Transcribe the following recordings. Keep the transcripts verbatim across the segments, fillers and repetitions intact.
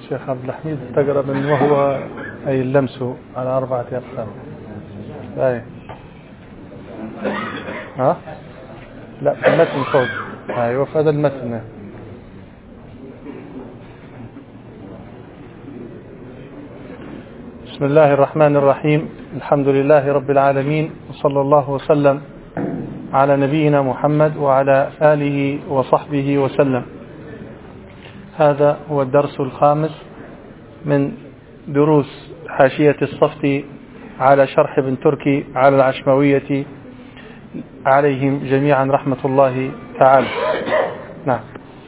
الشيخ عبد الحميد تقرب من وهو أي اللمس على أربعة أقسام. أي ها لا في المتن فوق. أيوة في هذا المتن. بسم الله الرحمن الرحيم. الحمد لله رب العالمين، وصلى الله وسلم على نبينا محمد وعلى آله وصحبه وسلم. هذا هو الدرس الخامس من دروس حاشية الصفتي على شرح ابن تركي على العشماوية عليهم جميعا رحمة الله تعالى. نعم.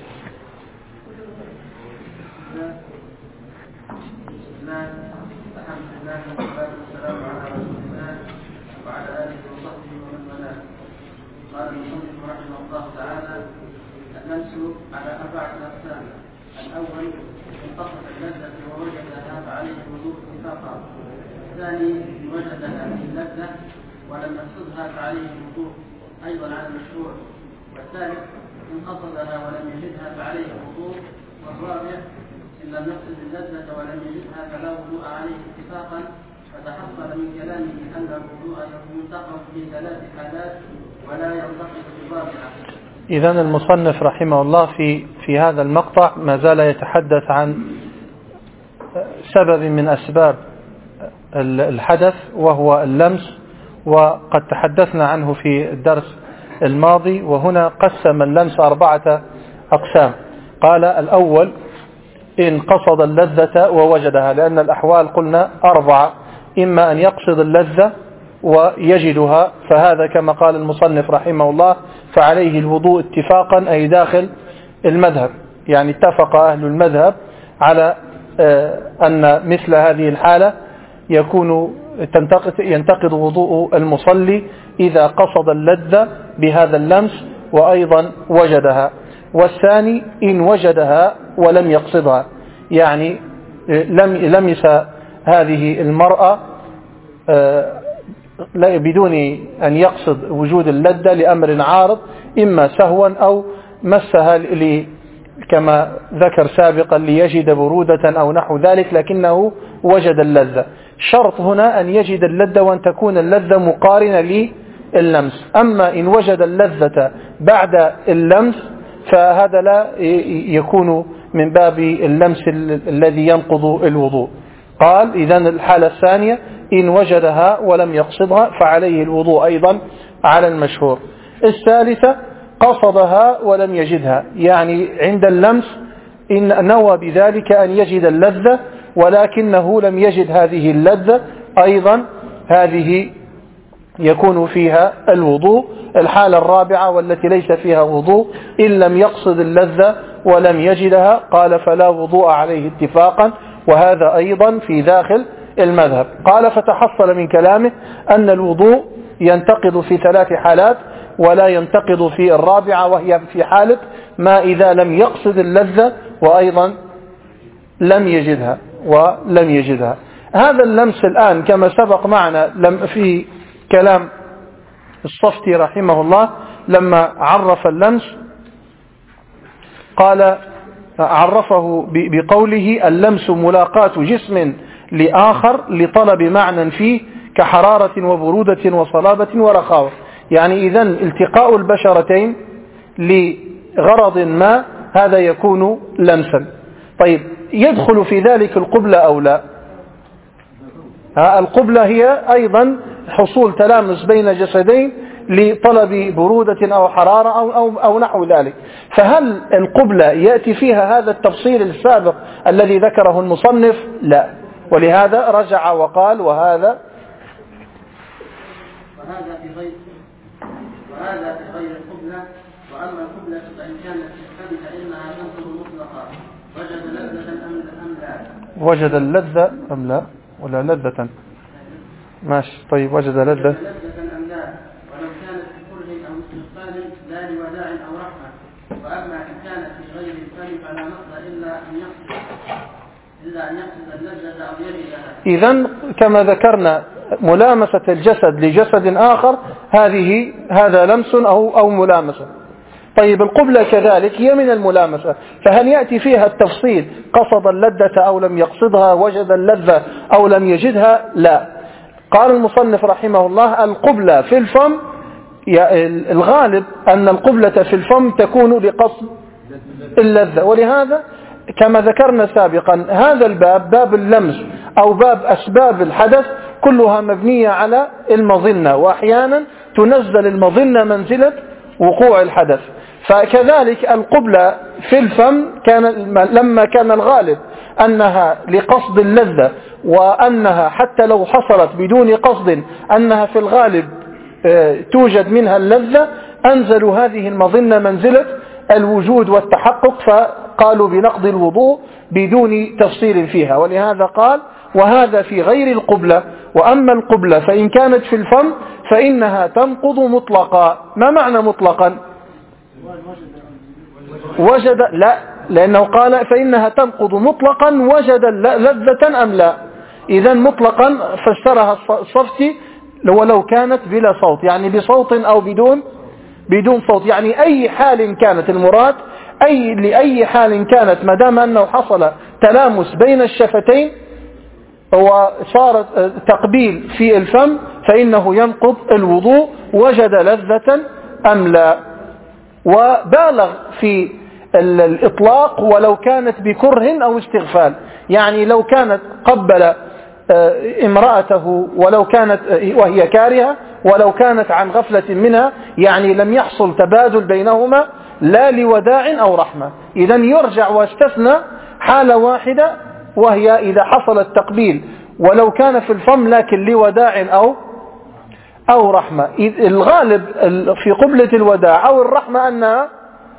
على أربعة أقسام. الأول انقصد اللذة ووجدها فعليه الوضوء اتفاقا. الثاني وجدها في اللذة ولم يقصدها فعليه الوضوء أيضا على المشهور. والثالث إن قصدها ولم يجدها فعليه الوضوء. والرابع إن لم يقصد اللذة ولم يجدها فلا وضوء عليه اتفاقا. فتحصل من كلامه أن الوضوء ينتقض في ثلاث حالات ولا ينتقض في الرابعة. إذن المصنف رحمه الله في في هذا المقطع ما زال يتحدث عن سبب من أسباب الحدث وهو اللمس، وقد تحدثنا عنه في الدرس الماضي. وهنا قسم اللمس أربعة أقسام. قال الأول إن قصد اللذة ووجدها، لأن الأحوال قلنا أربعة: إما أن يقصد اللذة ويجدها، فهذا كما قال المصنف رحمه الله فعليه الوضوء اتفاقا، أي داخل المذهب، يعني اتفق أهل المذهب على أن مثل هذه الحالة يكون ينتقض وضوء المصلي إذا قصد اللذة بهذا اللمس وأيضا وجدها. والثاني إن وجدها ولم يقصدها، يعني لم لمس هذه المرأة لا بدون أن يقصد وجود اللذة لأمر عارض، إما سهوا أو مسها كما ذكر سابقا ليجد برودة أو نحو ذلك، لكنه وجد اللذة. شرط هنا أن يجد اللذة وأن تكون اللذة مقارنة لللمس. أما إن وجد اللذة بعد اللمس فهذا لا يكون من باب اللمس الذي ينقض الوضوء. قال إذن الحالة الثانية إن وجدها ولم يقصدها فعليه الوضوء أيضا على المشهور. الثالثة قصدها ولم يجدها، يعني عند اللمس إن نوى بذلك أن يجد اللذة ولكنه لم يجد هذه اللذة، أيضا هذه يكون فيها الوضوء. الحالة الرابعة والتي ليس فيها وضوء إن لم يقصد اللذة ولم يجدها، قال فلا وضوء عليه اتفاقا، وهذا أيضا في داخل المذهب. قال فتحصل من كلامه أن الوضوء ينتقض في ثلاث حالات ولا ينتقض في الرابعة، وهي في حالة ما إذا لم يقصد اللذة وأيضا لم يجدها ولم يجدها. هذا اللمس الآن كما سبق معنا في كلام الصفتي رحمه الله لما عرف اللمس، قال عرفه بقوله اللمس ملاقاة جسم لآخر لطلب معنى فيه كحرارة وبرودة وصلابة ورخاوة. يعني إذن التقاء البشرتين لغرض ما هذا يكون لمسا. طيب يدخل في ذلك القبلة أو لا؟ القبلة هي أيضا حصول تلامس بين جسدين لطلب برودة أو حرارة أو, أو, أو نحو ذلك. فهل القبلة يأتي فيها هذا التفصيل السابق الذي ذكره المصنف؟ لا. ولهذا رجع وقال وهذا وهذا في غير وهذا في غير القبلة. وأما القبلة فإن كانت تحتمل فإنها تنقض مطلقا. وجد لذة أم لا؟ وجد اللذة أم لا؟ ولا لذة؟ ماشي. طيب وجد لذة لذة أم لا؟ ولو كانت في كره أو استغفال لا لوداع أو رحمة. وأما إن كانت في غير الفم فلا نقض إلا أن يقصد إلا أن يقصد اللذة أو يجدها. إذن كما ذكرنا ملامسة الجسد لجسد آخر هذه هذا لمس أو أو ملامسة. طيب القبلة كذلك هي من الملامسة، فهل يأتي فيها التفصيل قصد اللذة أو لم يقصدها، وجد اللذة أو لم يجدها؟ لا. قال المصنف رحمه الله القبلة في الفم، الغالب أن القبلة في الفم تكون لقصد اللذة، ولهذا كما ذكرنا سابقا هذا الباب باب اللمس أو باب أسباب الحدث كلها مبنية على المظنة، وأحيانا تنزل المظنة منزلة وقوع الحدث. فكذلك القبلة في الفم كان لما كان الغالب أنها لقصد اللذة، وأنها حتى لو حصلت بدون قصد أنها في الغالب توجد منها اللذة، أنزلوا هذه المظنة منزلة الوجود والتحقق، فقالوا بنقض الوضوء بدون تفصيل فيها. ولهذا قال وهذا في غير القبلة، وأما القبلة فإن كانت في الفم فإنها تنقض مطلقا. ما معنى مطلقا؟ وجد لا، لأنه قال فإنها تنقض مطلقا وجد لذة أم لا. إذن مطلقا فسرها الصفتي ولو كانت بلا صوت، يعني بصوت أو بدون بدون صوت، يعني أي حال كانت المراد، أي لأي حال كانت ما دام أنه حصل تلامس بين الشفتين وصار تقبيل في الفم فإنه ينقض الوضوء وجد لذة أم لا. وبالغ في الإطلاق ولو كانت بكره أو استغفال، يعني لو كانت قبل امرأته ولو كانت وهي كارهة ولو كانت عن غفلة منها، يعني لم يحصل تبادل بينهما لا لوداع أو رحمة. إذن يرجع واستثنى حالة واحدة، وهي إذا حصل التقبيل ولو كان في الفم لكن لوداع أو أو رحمة. الغالب في قبلة الوداع أو الرحمة أنها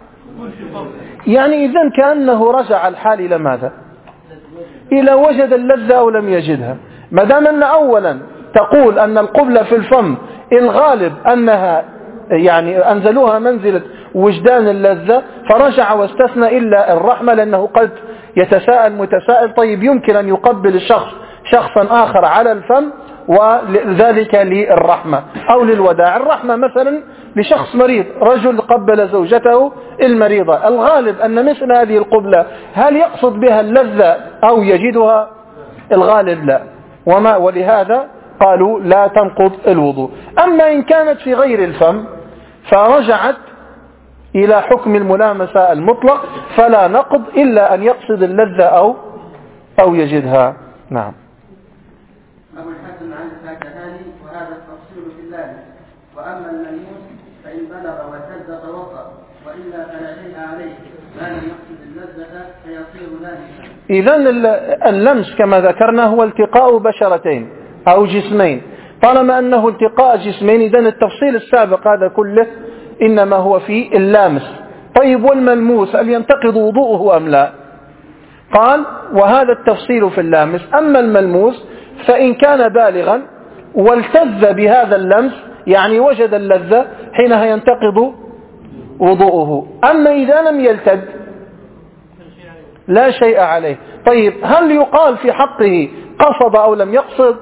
يعني إذن كأنه رجع الحال إلى ماذا؟ إلى وجد اللذة أو لم يجدها. ما دام أن أولا تقول أن القبلة في الفم الغالب أنها يعني أنزلوها منزلة وجدان اللذة، فرجع واستثنى إلا الرحمة، لأنه قد يتساءل متساءل طيب يمكن أن يقبل الشخص شخصا آخر على الفم وذلك للرحمة أو للوداع. الرحمة مثلا لشخص مريض، رجل قبل زوجته المريضة، الغالب أن مثل هذه القبلة هل يقصد بها اللذة أو يجدها؟ الغالب لا، وما ولهذا قالوا لا تنقض الوضوء. أما إن كانت في غير الفم فرجعت إلى حكم الملامسة المطلق فلا نقض إلا أن يقصد اللذة أو أو يجدها. نعم. أبو الحسن عن الفاكهاني وهذا التفصيل في اللازم. وأما الملموس فإن بلغ وسد توضأ، وإلا فلا شيء عليه ما لم يقصد اللذة فيصير لامسا. إذن اللمس كما ذكرنا هو التقاء بشرتين أو جسمين، طالما أنه التقاء جسمين إذن التفصيل السابق هذا كله إنما هو في اللامس. طيب والملموس هل ينتقض وضوءه أم لا؟ قال وهذا التفصيل في اللامس. أما الملموس فإن كان بالغا والتذ بهذا اللمس يعني وجد اللذة حينها ينتقض وضوءه. أما إذا لم يلتد لا شيء عليه. طيب هل يقال في حقه قصد أو لم يقصد؟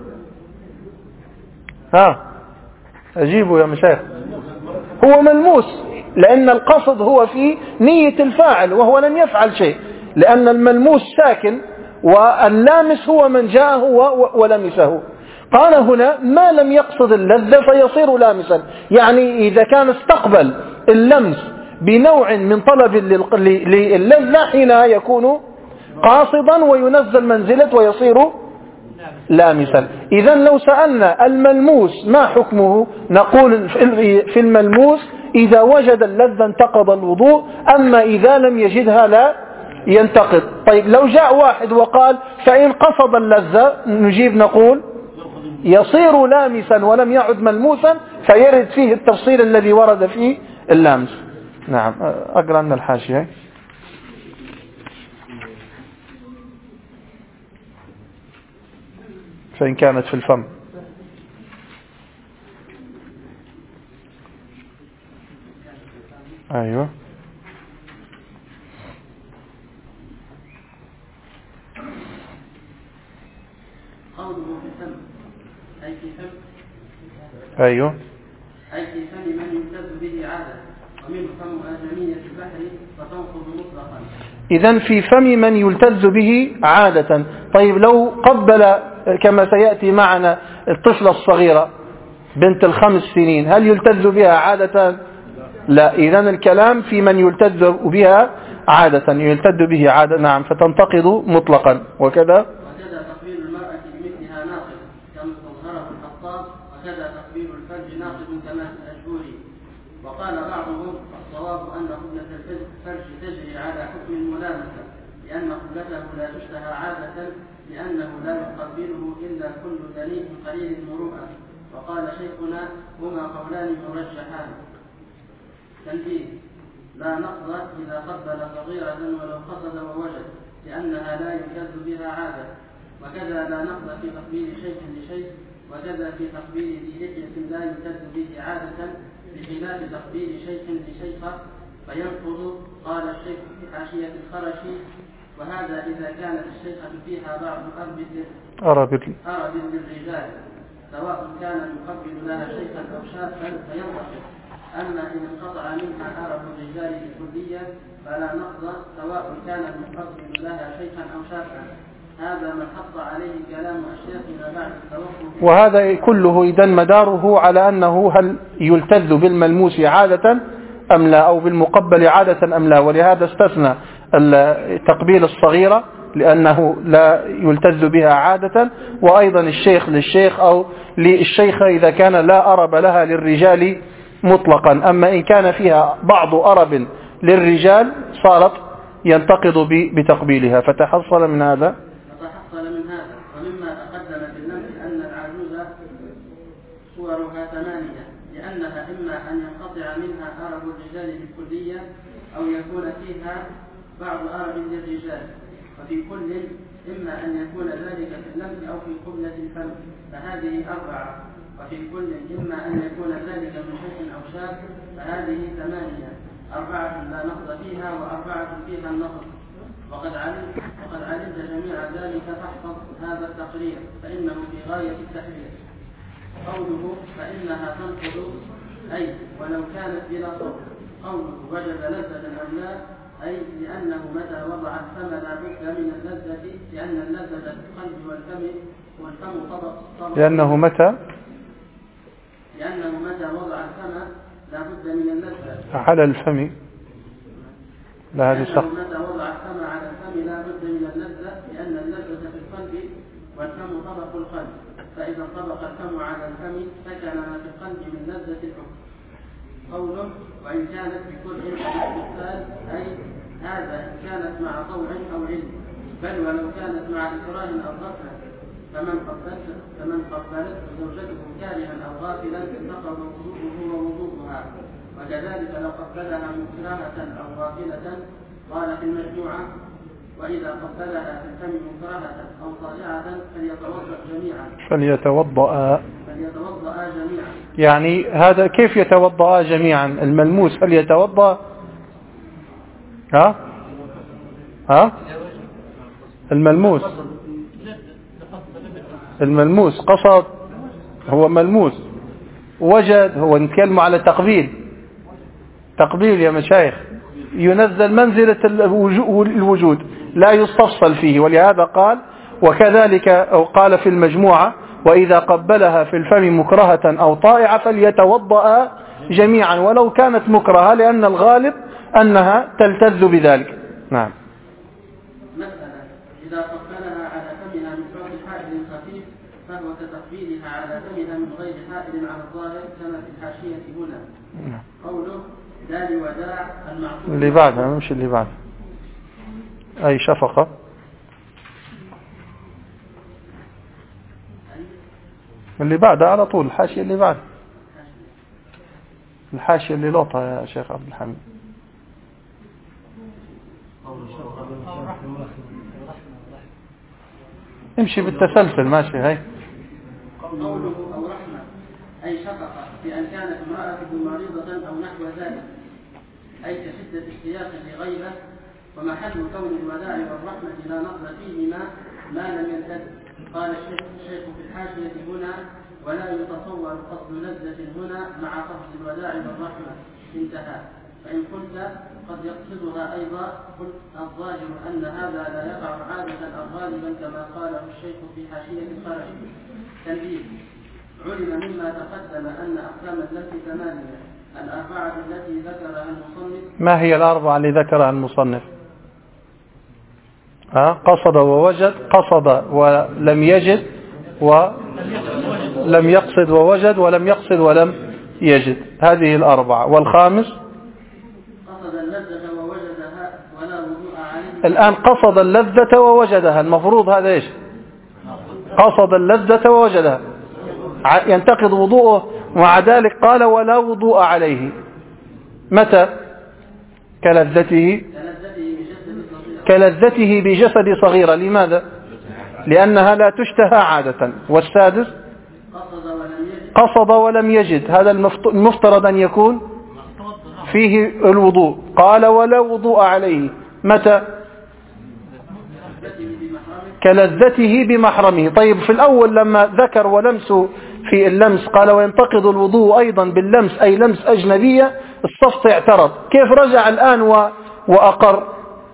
ها أجيبوا يا مشايخ. هو ملموس لأن القصد هو في نية الفاعل وهو لم يفعل شيء، لأن الملموس ساكن واللامس هو من جاءه ولمسه. قال هنا ما لم يقصد اللذة فيصير لامسا، يعني إذا كان استقبل اللمس بنوع من طلب للذة حينها يكون قاصدا وينزل منزلة ويصير لامسا. إذن لو سألنا الملموس ما حكمه نقول في الملموس إذا وجد اللذة انتقض الوضوء، أما إذا لم يجدها لا ينتقض. طيب لو جاء واحد وقال فإن قصد اللذة نجيب نقول يصير لامسا ولم يعد ملموسا، فيرد فيه التفصيل الذي ورد فيه اللامس. نعم أقرأ لنا الحاشية. فإن كانت في الفم أيوة قوله في الفم أي في فم أيوة أي في فم من يمتاز به عادة، ومنه فم آدمية البحر فتنقض مطلقا. إذن في فم من يلتذ به عادة. طيب لو قبل كما سيأتي معنا الطفلة الصغيرة بنت الخمس سنين هل يلتذ بها عادة؟ لا. إذن الكلام في من يلتذ بها عادة، يلتذ به عادة. نعم. فتنتقض مطلقا. وكذا وكذا تقبيل المرأة بمثلها ناقض كما استظهره الخطاب، وكذا تقبيل الفرج ناقض كما الأجهوري. وقال بعضهم الصواب أن قبلة الفرج تجري على حكم الملامسة، لأن قبلته لا تشتهى عادة، لأنه لا يقبله إلا كل دليل قليل المروءة. وقال شيخنا هما قولان مرجحان. تنبيه: لا نقض إذا قبل صغيرة ولو قصد ووجد، لأنها لا يلتذ بها عادة. وكذا لا نقض في تقبيل شيخ لشيخ، وكذا في تقبيل ذي لحية لا يلتذ به عادة، بخلاف تقبيل شيخ لشيخة فينقض. قال الشيخ في حاشية الخرشي: وهذا إذا كانت الشيخة فيها بعض أرب للرجال، سواء كان يقبل لها شيخا أو شابا فينقض. أما إن انقطع منها أرب الرجال بالكلية فلا نقض، سواء كان المقبل لها شيخا أو شابا. هذا ما حط عليه كلام أشياخنا بعد التوقف. وهذا كله إذن مداره على أنه هل يلتذ بالملموس عادة أم لا، أو بالمقبل عادة أم لا. ولهذا استثنى تقبيل الصغيرة لأنه لا يلتذ بها عادة، وأيضا الشيخ للشيخ أو للشيخة إذا كان لا أرب لها للرجال مطلقا. أما إن كان فيها بعض أرب للرجال صارت ينتقض بتقبيلها. فتحصل من هذا فتحصل من هذا ومما تقدم بالنمس أن العجوز صورها ثمانية، لأنها إما أن ينقطع منها أرب الرجال بالكلية أو يكون فيها بعض أرب للرجال، وفي كل إما أن يكون ذلك في اللمس أو في قبلة الفم، فهذه أربعة. وفي كل إما أن يكون ذلك من شيخ أو شاب، فهذه ثمانية. أربعة لا نقض فيها وأربعة فيها النقض. وقد علمت وقد علمت جميع ذلك فاحفظ هذا التقرير فإنه في غاية التحرير. قوله فإنها تنقض أي ولو كانت بلا صوت. قوله وجد لذة أم لا أي لأنه متى وضع الفم لا بد من اللذة، لأن اللذة في القلب والفم والفم طبق طبق لأنه متى لأنه متى وضع الفم لا بد من اللذة على الفم لا هذه صح. متى وضع الفم على الفم لا بد من اللذة، لأن اللذة في القلب والفم طبق القلب، فإذا انطبق الفم على الفم سكن ما في القلب من لذة الحكم. قوله وإن كانت بكل الاستقبال أي هذا إن كانت مع طوع أو علم، بل ولو كانت مع إكراه أو غفلة، فمن قبلت فمن قبلت زوجته كارها أو غافلا انتقض وضوءه ووضوءها. وكذلك لو قبلها مكرهة أو غافلة. قال في المجموعة وإذا قبلها في الفم مكرهة أو طالعة فليتوضأ جميعا فليتوضأ فليتوضأ جميعا. يعني هذا كيف يتوضأ جميعا؟ الملموس فليتوضأ ها ها الملموس الملموس قصد هو ملموس، وجد هو نتكلم على تقبيل تقبيل يا مشايخ ينزل منزلة الوجود لا يستفصل فيه. ولهذا قال وكذلك أو قال في المجموعة وإذا قبلها في الفم مكرهة أو طائعة فليتوضأ جميعا ولو كانت مكرهة، لأن الغالب أنها تلتذ بذلك. نعم. مسألة إذا قبلها على فمها من فوق حائل خفيف فهو كتقبيلها على فمها من غير حائل على الظاهر كما في الحاشية هنا. قوله دال وداع المعقول اللي بعدها مش اللي بعدها أي شفقة اللي بعدها على طول الحاشية اللي بعدها الحاشية اللي لوطها يا شيخ عبد الحميد. امشي بالتسلسل ماشي. هاي قوله أو رحمة أي شفقة بأن كانت امرأته مريضة أو نحو ذلك، أي كشدة اشتياق لغيبة. ومحل كون الوداع والرحمة لا نقض فيهما ما لم يلتد. قال الشيخ الشيخ في الحاشية هنا ولا يتصور قصد لذة هنا مع قصد الوداع والرحمة. انتهى. فإن قلت قد يقصدها أيضا قلت الظاهر أن هذا لا يقع عادة أو غالبا كما قاله الشيخ في حاشية الخرج. تنبيه: علم مما تقدم أن أقسام اللفظ ثمانية: الأربعة التي ذكرها المصنف. ما هي الأربعة اللي ذكرها المصنف؟ ها؟ قصد ووجد، قصد ولم يجد، ولم يقصد ووجد، ولم يقصد ولم يجد. هذه الأربعة. والخامس قصد اللذة ووجدها ولا وضوء عليه. الآن قصد اللذة ووجدها، المفروض هذا إيش؟ قصد اللذة ووجدها، ينتقض وضوءه، ومع ذلك قال ولا وضوء عليه. متى؟ كلذته كلذته بجسد صغيرة. لماذا؟ لأنها لا تشتهى عادة. والسادس قصد ولم يجد، هذا المفترض أن يكون فيه الوضوء. قال ولا وضوء عليه. متى؟ كلذته بمحرمه. طيب في الأول لما ذكر ولمس في اللمس قال وينتقض الوضوء أيضا باللمس، أي لمس أجنبية، الصفت اعترض. كيف رجع الآن و... وأقر؟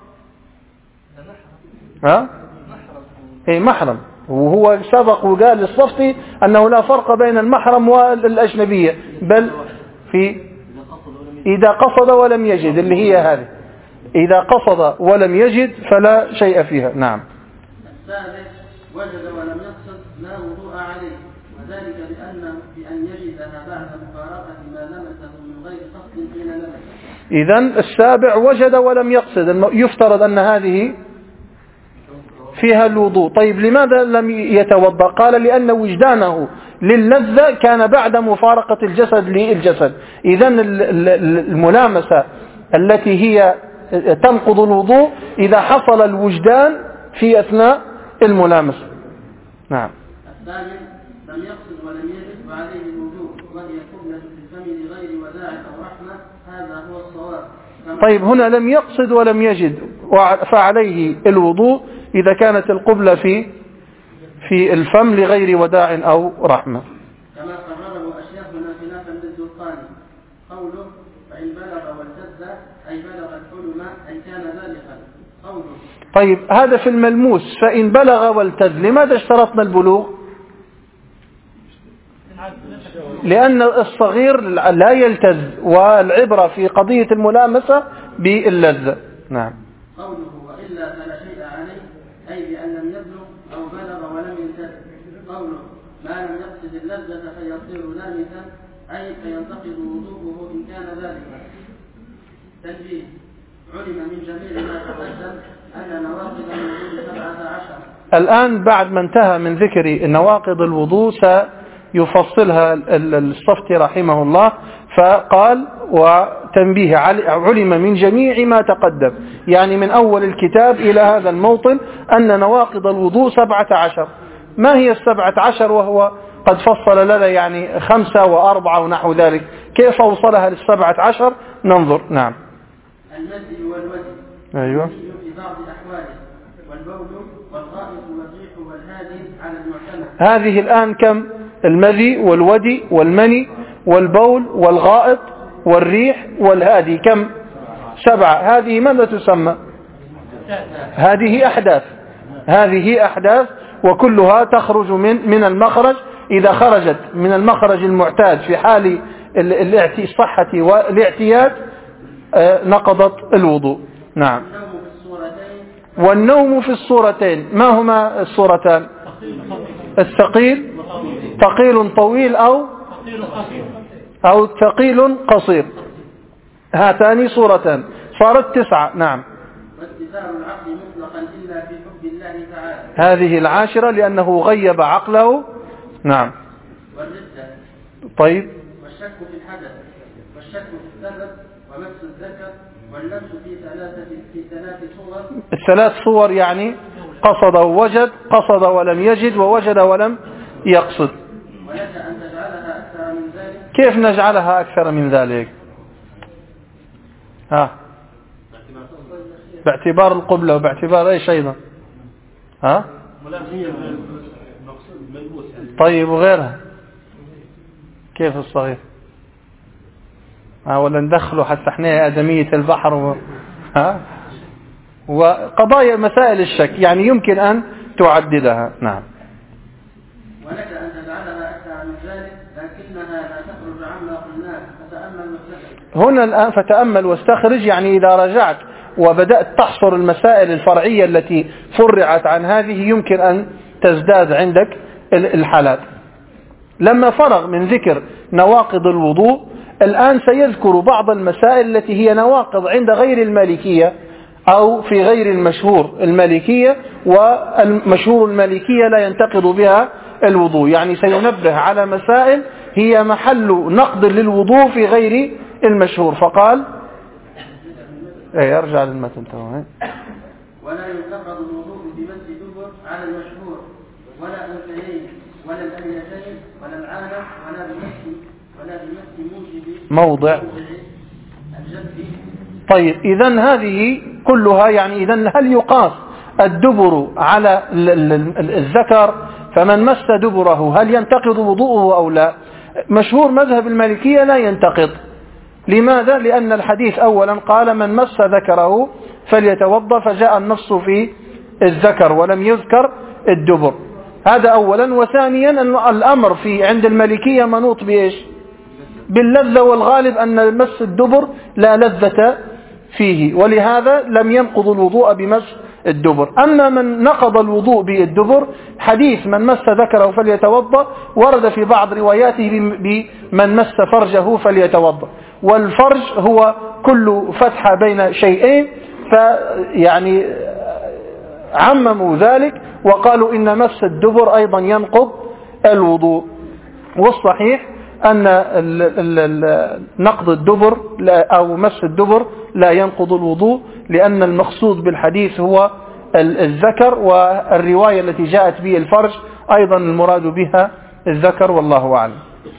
ها؟ اي محرم، وهو سبق وقال للصفتي أنه لا فرق بين المحرم والأجنبية، بل في إذا قصد ولم يجد، اللي هي هذه، إذا قصد ولم يجد فلا شيء فيها. نعم. الثالث: وجد ولم يقصد لا وضوء عليه، وذلك بأنه بأن يجدها بعد مفارقة ما لمسه من غير قصد حين لمسه. إذن السابع وجد ولم يقصد، يفترض أن هذه فيها الوضوء. طيب لماذا لم يتوضأ؟ قال لأن وجدانه للذة كان بعد مفارقة الجسد للجسد. إذن الملامسة التي هي تنقض الوضوء إذا حصل الوجدان في أثناء الملامسة. نعم. الثامن: لم يقصد ولم يجد وعليه الوضوء، وهي قبلة في الفم لغير وداع أو رحمة، هذا هو الصواب. طيب هنا لم يقصد ولم يجد فعليه الوضوء إذا كانت القبلة في في الفم لغير وداع أو رحمة. كما قرره أشياخنا خلافا للزرقاني قوله: فإن بلغ والتز أي بلغ الحلم أي كان بالغا. قوله. طيب هذا في الملموس، فإن بلغ والتز، لماذا اشترطنا البلوغ؟ لأن الصغير لا يلتز، والعبرة في قضية الملامسة باللذة. نعم. قوله: وإلا فلا شيء عليه، أي بأن لم يبلغ أو بلغ ولم يلتز. قوله: ما لم يقصد اللذة فيصير لامسا، أي فينتقض وضوءه إن كان ذلك. تنبيه: علم من جميع ما تقدم أن نواقض الوضوء سبعة عشر. الآن بعد ما انتهى من ذكر نواقض الوضوء سيفصلها الصفتي رحمه الله، فقال وتنبيه: علم من جميع ما تقدم، يعني من أول الكتاب إلى هذا الموطن أن نواقض الوضوء سبعة عشر. ما هي السبعة عشر وهو قد فصل لنا يعني خمسة وأربعة ونحو ذلك؟ كيف أوصلها للسبعة عشر؟ ننظر. نعم. المزي والودي. أيوة. في بعض أحواله، والبول والغائط والريح والهادي على المعتمد. هذه الآن كم؟ المذي والودي والمني والبول والغائط والريح والهادي، كم؟ سبعة. هذه ماذا تسمى؟ هذه أحداث، هذه أحداث، وكلها تخرج من من المخرج. إذا خرجت من المخرج المعتاد في حال الصحة والاعتياد نقضت الوضوء. نعم. والنوم في الصورتين، ما هما الصورتان؟ الثقيل، ثقيل طويل أو أو ثقيل قصير، هاتان صورتان، صارت تسعة. نعم. واستثار العقل مطلقا إلا في حب الله تعالى، هذه العاشرة لأنه غيب عقله. نعم. والردة. طيب. والشك في الحدث، والشك في السبب، ومس الذكر، واللمس في ثلاثة في ثلاث صور. الثلاث صور يعني قصد ووجد، قصد ولم يجد، ووجد ولم يقصد. ولك أن تجعلها أكثر من ذلك. كيف نجعلها أكثر من ذلك؟ ها، باعتبار القبلة وباعتبار أي شيء أيضا. ها. طيب وغيرها كيف الصغير؟ ولا ندخله حتى احنا آدمية البحر و... ها؟ وقضايا مسائل الشك يعني يمكن أن تعددها. نعم. ولك أن تجعلها أكثر من ذلك لكنها لا تخرج عما قلناه فتأمل واستخرج. هنا الآن فتأمل واستخرج يعني إذا رجعت وبدأت تحصر المسائل الفرعية التي فرعت عن هذه يمكن أن تزداد عندك الحالات. لما فرغ من ذكر نواقض الوضوء الآن سيذكر بعض المسائل التي هي نواقض عند غير المالكية أو في غير المشهور المالكية، والمشهور المالكية لا ينتقض بها الوضوء. يعني سينبه على مسائل هي محل نقض للوضوء في غير المشهور. فقال ايه ارجع للمتن تمام. ولا ينتقض الوضوء بمس دبر على المشهور ولا الانثيين ولا الأليتين ولا العانة ولا بمس ولا بمس موجب موضع الجد. طيب إذن هذه كلها يعني إذن هل يقاس الدبر على الذكر؟ فمن مس دبره هل ينتقض وضوءه أو لا؟ مشهور مذهب المالكية لا ينتقض. لماذا؟ لأن الحديث أولا قال من مس ذكره فليتوضأ، فجاء النص في الذكر ولم يذكر الدبر. هذا أولا. وثانيا أن الأمر في عند المالكية منوط بإيش؟ باللذة، والغالب أن مس الدبر لا لذة فيه، ولهذا لم ينقض الوضوء بمس الدبر. أما من نقض الوضوء بالدبر حديث من مس ذكره فليتوضأ ورد في بعض رواياته بمن مس فرجه فليتوضأ، والفرج هو كل فتحة بين شيئين، فيعني عمموا ذلك وقالوا إن مس الدبر أيضا ينقض الوضوء. والصحيح أن نقض الدبر أو مس الدبر لا ينقض الوضوء، لأن المقصود بالحديث هو الذكر، والرواية التي جاءت به الفرج أيضا المراد بها الذكر، والله أعلم.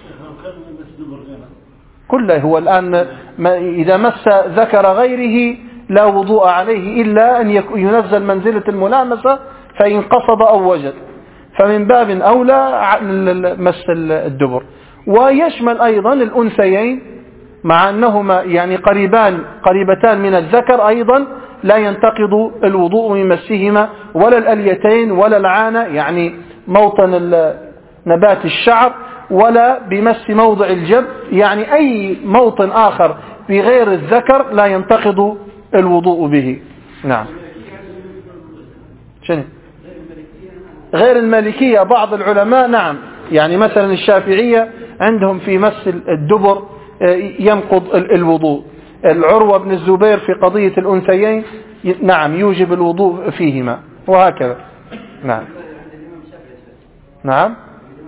كله هو الآن إذا مس ذكر غيره لا وضوء عليه إلا أن ينزل منزلة الملامسة فإن قصد أو وجد، فمن باب أولى مس الدبر. ويشمل أيضا الأنثيين مع أنهما يعني قريبان قريبتان من الذكر أيضا لا ينتقض الوضوء من مسهما، ولا الأليتين ولا العانة يعني موطن نبات الشعر، ولا بمس موضع الجب يعني أي موطن آخر بغير الذكر لا ينتقض الوضوء به. نعم. شنو غير المالكية؟ بعض العلماء نعم، يعني مثلا الشافعية عندهم في مس الدبر ينقض الوضوء. العروة بن الزبير في قضية الأنثيين نعم يوجب الوضوء فيهما، وهكذا. نعم نعم.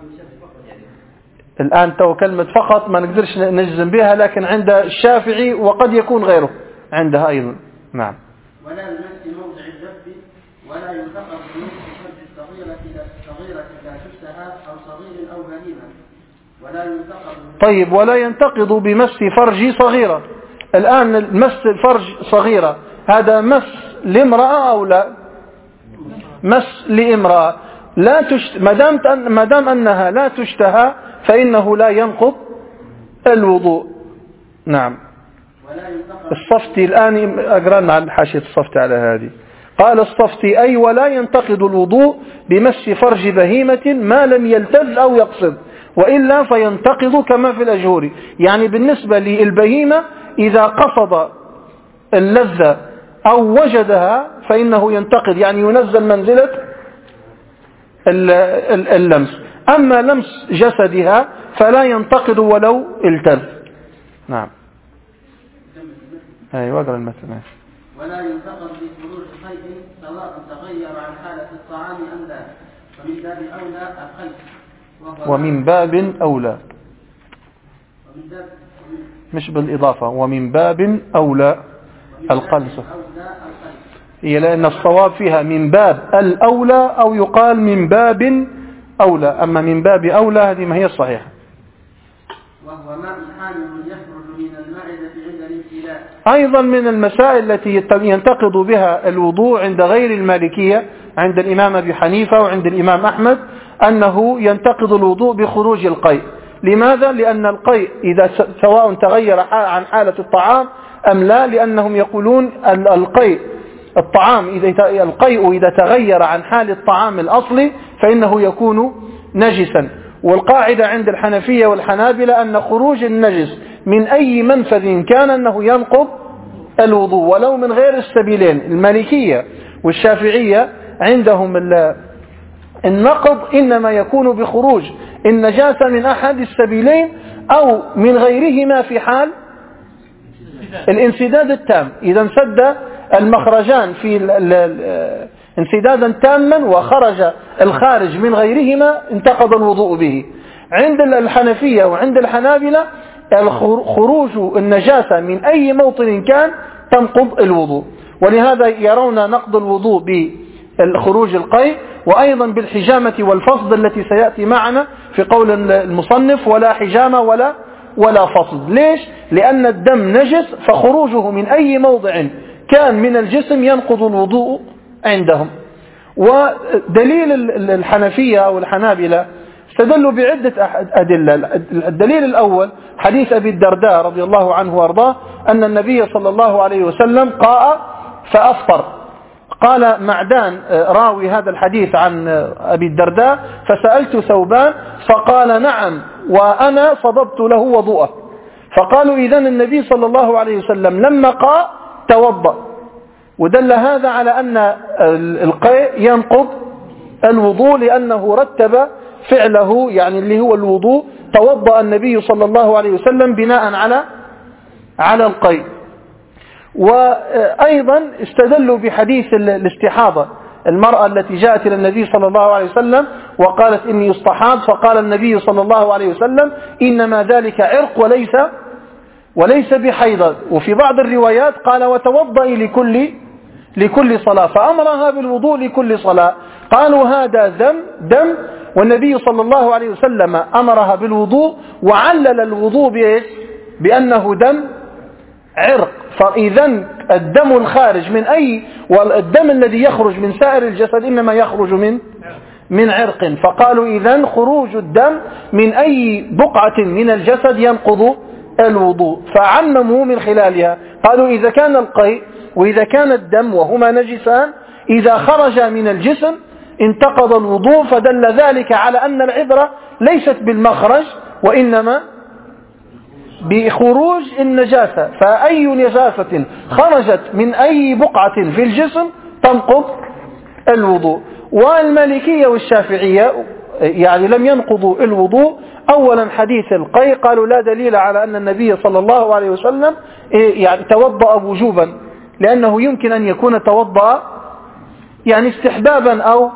الآن تو كلمة فقط ما نقدرش نجزم بها، لكن عند الشافعي وقد يكون غيره عندها أيضا. نعم. ولا المس موضع الجب ولا ينتقض بمس الفرج الصغيرة صغيرة لا تشتهى أو صغير أو بهيمة ولا ينتقض. طيب ولا ينتقض بمس فرج صغيرة. الآن مس الفرج صغيرة هذا مس لامرأة أو لا؟ مس لامرأة لا تشت... ما دام أنها لا تشتهى فإنه لا ينقض الوضوء. نعم. الصفتي الآن أقرأنا عن حاشية الصفتي على هذه. قال الصفتي أي ولا ينتقض الوضوء بمس فرج بهيمة ما لم يلتذ أو يقصد، وإلا فينتقض كما في الأجهوري. يعني بالنسبة للبهيمة إذا قصد اللذة أو وجدها فإنه ينتقض، يعني ينزل منزلة اللمس. أما لمس جسدها فلا ينتقض ولو التذ. نعم. أيوة اقرأ المثل. ولا ينتقض بخروج خيط سواء تغير عن حالة الطعام أم لا، ومن باب أولى الخيط. ومن باب أولى ومن باب مش بالإضافة، ومن باب أولى القلص هي، لأن الصواب فيها من باب الأولى أو يقال من باب أولى، أما من باب أولى هذه ما هي الصحيحة. وهو ماء حامل يخرج من المعدة عند الابتلاء. أيضا من المسائل التي ينتقض بها الوضوء عند غير المالكية عند الإمام أبي حنيفة وعند الإمام أحمد أنه ينتقض الوضوء بخروج القيء، لماذا؟ لأن القيء إذا سواء تغير عن حالة الطعام أم لا، لأنهم يقولون القيء الطعام إذا القيء إذا تغير عن حال الطعام الأصلي فإنه يكون نجسا. والقاعدة عند الحنفية والحنابلة أن خروج النجس من أي منفذ كان أنه ينقض الوضوء ولو من غير السبيلين. المالكية والشافعية عندهم النقض إنما يكون بخروج النجاسة من أحد السبيلين أو من غيرهما في حال الانسداد التام. إذا انسد المخرجان في انسدادا تاما وخرج الخارج من غيرهما انتقض الوضوء به. عند الحنفية وعند الحنابلة خروج النجاسة من أي موطن كان تنقض الوضوء، ولهذا يرون نقض الوضوء بالخروج القيء وأيضا بالحجامة والفصد التي سيأتي معنا في قول المصنف ولا حجامة ولا ولا فصد. ليش؟ لأن الدم نجس فخروجه من أي موضع كان من الجسم ينقض الوضوء عندهم. ودليل الحنفية أو الحنابلة استدلوا بعدة أدلة. الدليل الأول حديث أبي الدرداء رضي الله عنه وارضاه أن النبي صلى الله عليه وسلم قاء فأفطر. قال معدان راوي هذا الحديث عن أبي الدرداء فسألت ثوبان فقال نعم وأنا صببت له وضوءه. فقالوا إذن النبي صلى الله عليه وسلم لما قاء توضأ، ودل هذا على أن القيء ينقض الوضوء لأنه رتب فعله يعني اللي هو الوضوء. توضأ النبي صلى الله عليه وسلم بناء على على القيء. وأيضا استدلوا بحديث الاستحاضة، المرأة التي جاءت إلى النبي صلى الله عليه وسلم وقالت إني استحاض، فقال النبي صلى الله عليه وسلم إنما ذلك عرق وليس وليس بحيضة. وفي بعض الروايات قال وتوضئي لكل لكل صلاة، فأمرها بالوضوء لكل صلاة. قالوا هذا دم دم والنبي صلى الله عليه وسلم أمرها بالوضوء وعلل الوضوء بإيش؟ بأنه دم عرق. فإذا الدم الخارج من أي والدم الذي يخرج من سائر الجسد إنما يخرج من من عرق. فقالوا إذا خروج الدم من أي بقعة من الجسد ينقض الوضوء، فعمموا من خلالها. قالوا إذا كان القيء وإذا كان الدم وهما نجسان إذا خرج من الجسم انتقض الوضوء، فدل ذلك على أن العبرة ليست بالمخرج وإنما بخروج النجاسة. فأي نجاسة خرجت من أي بقعة في الجسم تنقض الوضوء. والمالكية والشافعية يعني لم ينقضوا الوضوء. أولا حديث القيء قالوا لا دليل على أن النبي صلى الله عليه وسلم يعني توضأ وجوبا، لأنه يمكن أن يكون توضأ يعني استحبابا أو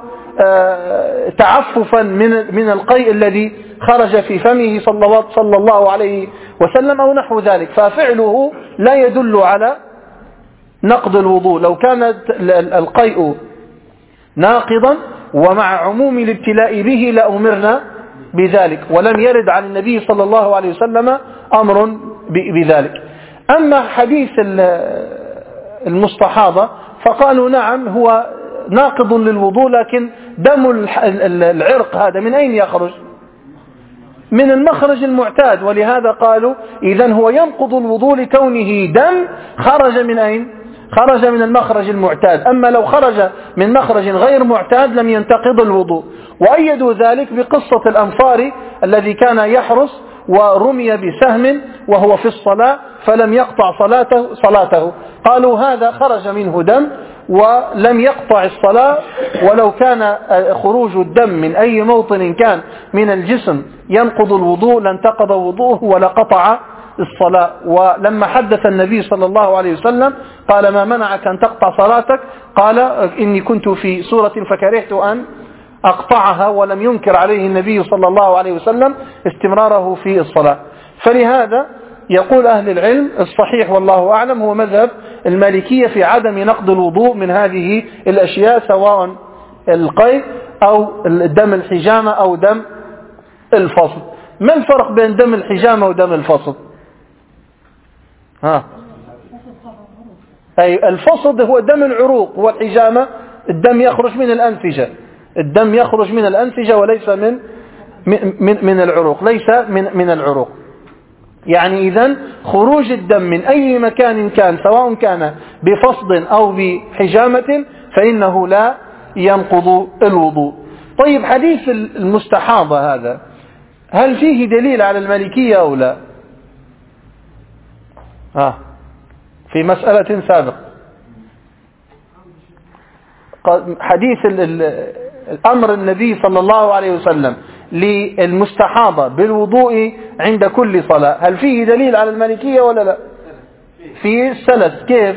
تعففا من من القيء الذي خرج في فمه صلى الله عليه وسلم أو نحو ذلك، ففعله لا يدل على نقض الوضوء. لو كان القيء ناقضا ومع عموم الابتلاء به لأمرنا بذلك، ولم يرد عن النبي صلى الله عليه وسلم أمر بذلك. أما حديث المستحاضة فقالوا نعم هو ناقض للوضوء، لكن دم العرق هذا من أين يخرج؟ من المخرج المعتاد، ولهذا قالوا إذن هو ينقض الوضوء لكونه دم خرج من أين؟ خرج من المخرج المعتاد. أما لو خرج من مخرج غير معتاد لم ينتقض الوضوء. وأيدوا ذلك بقصة الأنصاري الذي كان يحرس ورمي بسهم وهو في الصلاة فلم يقطع صلاته, صلاته. قالوا هذا خرج منه دم ولم يقطع الصلاة، ولو كان خروج الدم من أي موطن كان من الجسم ينقض الوضوء لانتقض وضوءه ولقطع الصلاة. ولما حدث النبي صلى الله عليه وسلم قال ما منعك أن تقطع صلاتك؟ قال إني كنت في سورة فكرهت أن أقطعها، ولم ينكر عليه النبي صلى الله عليه وسلم استمراره في الصلاة. فلهذا يقول أهل العلم الصحيح والله أعلم هو مذهب المالكية في عدم نقض الوضوء من هذه الأشياء، سواء القيء أو دم الحجامة أو دم الفصل. ما الفرق بين دم الحجامة ودم الفصل؟ ها أي الفصل هو دم العروق، والحجامة الدم يخرج من الأنسجة، الدم يخرج من الأنسجة وليس من من, من العروق، ليس من, من العروق. يعني إذن خروج الدم من أي مكان كان، سواء كان بفصد أو بحجامة، فإنه لا ينقض الوضوء. طيب حديث المستحاضة هذا هل فيه دليل على المالكية أو لا؟ آه في مسألة سابقة حديث الأمر النبي صلى الله عليه وسلم للمستحاضة بالوضوء عند كل صلاة، هل فيه دليل على المالكية ولا لا؟ في السلس. كيف؟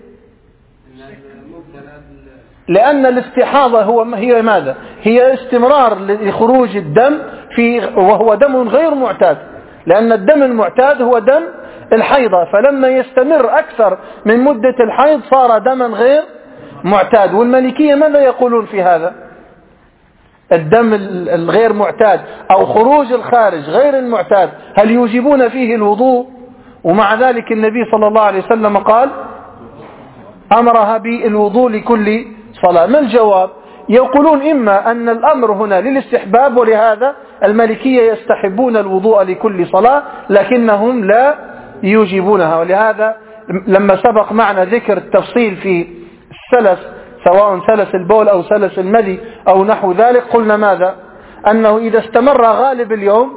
لأن الاستحاضة هو هي ماذا؟ هي استمرار لخروج الدم في وهو دم غير معتاد، لأن الدم المعتاد هو دم الحيضة، فلما يستمر أكثر من مدة الحيض صار دما غير معتاد. والمالكية ماذا يقولون في هذا؟ الدم الغير معتاد أو خروج الخارج غير المعتاد هل يوجبون فيه الوضوء؟ ومع ذلك النبي صلى الله عليه وسلم قال أمرها بالوضوء لكل صلاة. ما الجواب؟ يقولون إما أن الأمر هنا للاستحباب، ولهذا المالكية يستحبون الوضوء لكل صلاة لكنهم لا يوجبونها. ولهذا لما سبق معنا ذكر التفصيل في السلس، سواء سلس البول أو سلس المذي أو نحو ذلك، قلنا ماذا؟ أنه إذا استمر غالب اليوم